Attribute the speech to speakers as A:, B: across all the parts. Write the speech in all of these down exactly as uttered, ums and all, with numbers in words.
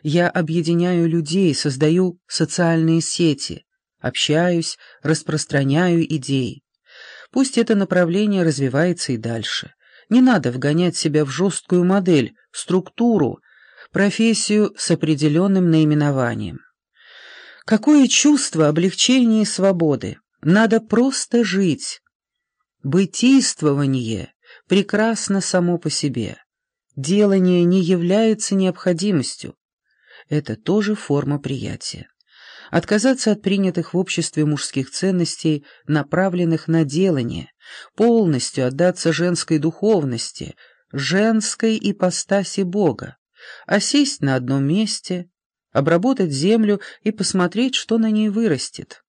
A: Я объединяю людей, создаю социальные сети, общаюсь, распространяю идеи. Пусть это направление развивается и дальше. Не надо вгонять себя в жесткую модель, структуру, профессию с определенным наименованием. Какое чувство облегчения и свободы? Надо просто жить. Бытийствование прекрасно само по себе. Делание не является необходимостью. Это тоже форма приятия. Отказаться от принятых в обществе мужских ценностей, направленных на делание, полностью отдаться женской духовности, женской ипостаси Бога, а сесть на одном месте, обработать землю и посмотреть, что на ней вырастет.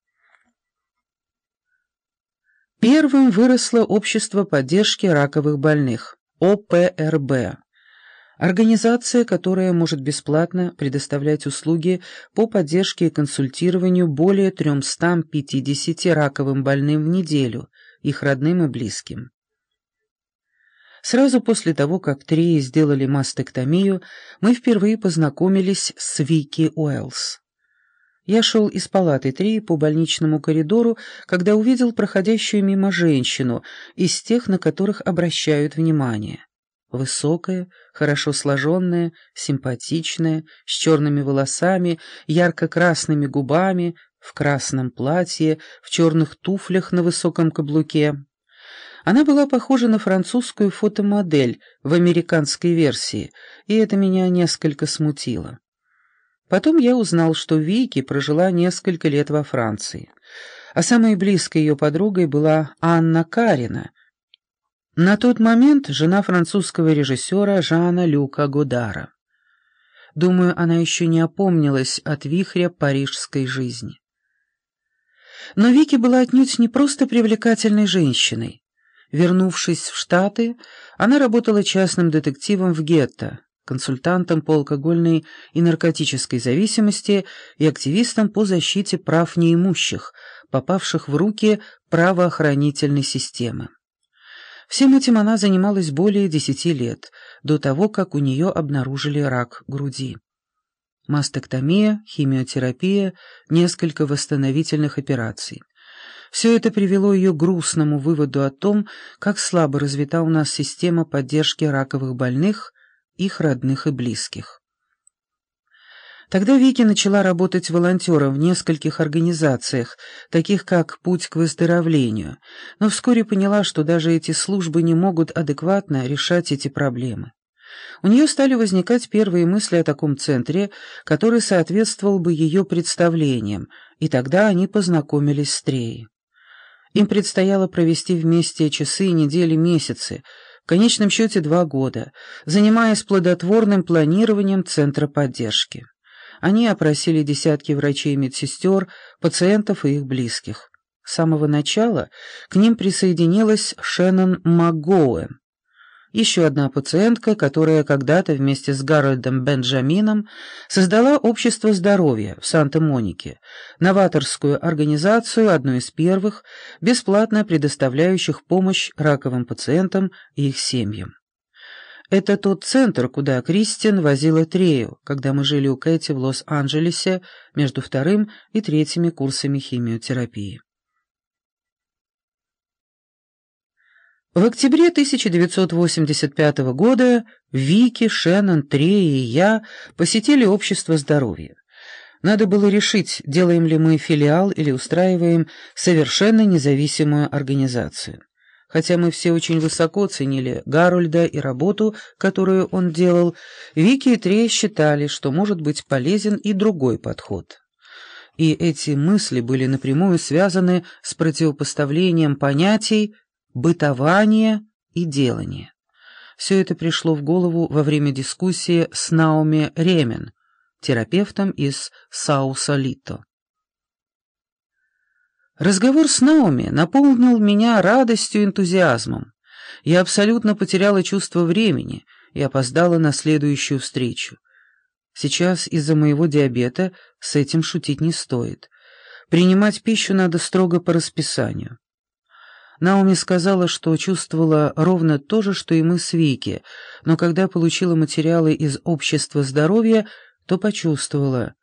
A: Первым выросло общество поддержки раковых больных, О П Р Б. Организация, которая может бесплатно предоставлять услуги по поддержке и консультированию более трёмстам пятидесяти раковым больным в неделю, их родным и близким. Сразу после того, как Треи сделали мастектомию, мы впервые познакомились с Вики Уэллс. Я шел из палаты Треи по больничному коридору, когда увидел проходящую мимо женщину, из тех, на которых обращают внимание. Высокая, хорошо сложенная, симпатичная, с черными волосами, ярко-красными губами, в красном платье, в черных туфлях на высоком каблуке. Она была похожа на французскую фотомодель в американской версии, и это меня несколько смутило. Потом я узнал, что Вики прожила несколько лет во Франции, а самой близкой ее подругой была Анна Карина, на тот момент жена французского режиссера Жана Люка Годара. Думаю, она еще не опомнилась от вихря парижской жизни. Но Вики была отнюдь не просто привлекательной женщиной. Вернувшись в Штаты, она работала частным детективом в гетто, консультантом по алкогольной и наркотической зависимости и активистом по защите прав неимущих, попавших в руки правоохранительной системы. Всем этим она занималась более десяти лет, до того, как у нее обнаружили рак груди. Мастектомия, химиотерапия, несколько восстановительных операций. Все это привело ее к грустному выводу о том, как слабо развита у нас система поддержки раковых больных, их родных и близких. Тогда Вики начала работать волонтером в нескольких организациях, таких как «Путь к выздоровлению», но вскоре поняла, что даже эти службы не могут адекватно решать эти проблемы. У нее стали возникать первые мысли о таком центре, который соответствовал бы ее представлениям, и тогда они познакомились с Треей. Им предстояло провести вместе часы, недели, месяцы, в конечном счете два года, занимаясь плодотворным планированием центра поддержки. Они опросили десятки врачей и медсестер, пациентов и их близких. С самого начала к ним присоединилась Шеннон МакГоуэн, еще одна пациентка, которая когда-то вместе с Гарольдом Бенджамином создала Общество здоровья в Санта-Монике, новаторскую организацию, одну из первых, бесплатно предоставляющих помощь раковым пациентам и их семьям. Это тот центр, куда Кристин возила Трею, когда мы жили у Кэти в Лос-Анджелесе между вторым и третьими курсами химиотерапии. В октябре тысяча девятьсот восемьдесят пятого года Вики, Шеннон, Трея и я посетили Общество здоровья. Надо было решить, делаем ли мы филиал или устраиваем совершенно независимую организацию. Хотя мы все очень высоко ценили Гарольда и работу, которую он делал, Вики и Трея считали, что может быть полезен и другой подход. И эти мысли были напрямую связаны с противопоставлением понятий бытование и делание. Все это пришло в голову во время дискуссии с Наоми Ремен, терапевтом из Саусалито. Разговор с Наоми наполнил меня радостью и энтузиазмом. Я абсолютно потеряла чувство времени и опоздала на следующую встречу. Сейчас из-за моего диабета с этим шутить не стоит. Принимать пищу надо строго по расписанию. Наоми сказала, что чувствовала ровно то же, что и мы с Вики, но когда получила материалы из Общества здоровья, то почувствовала,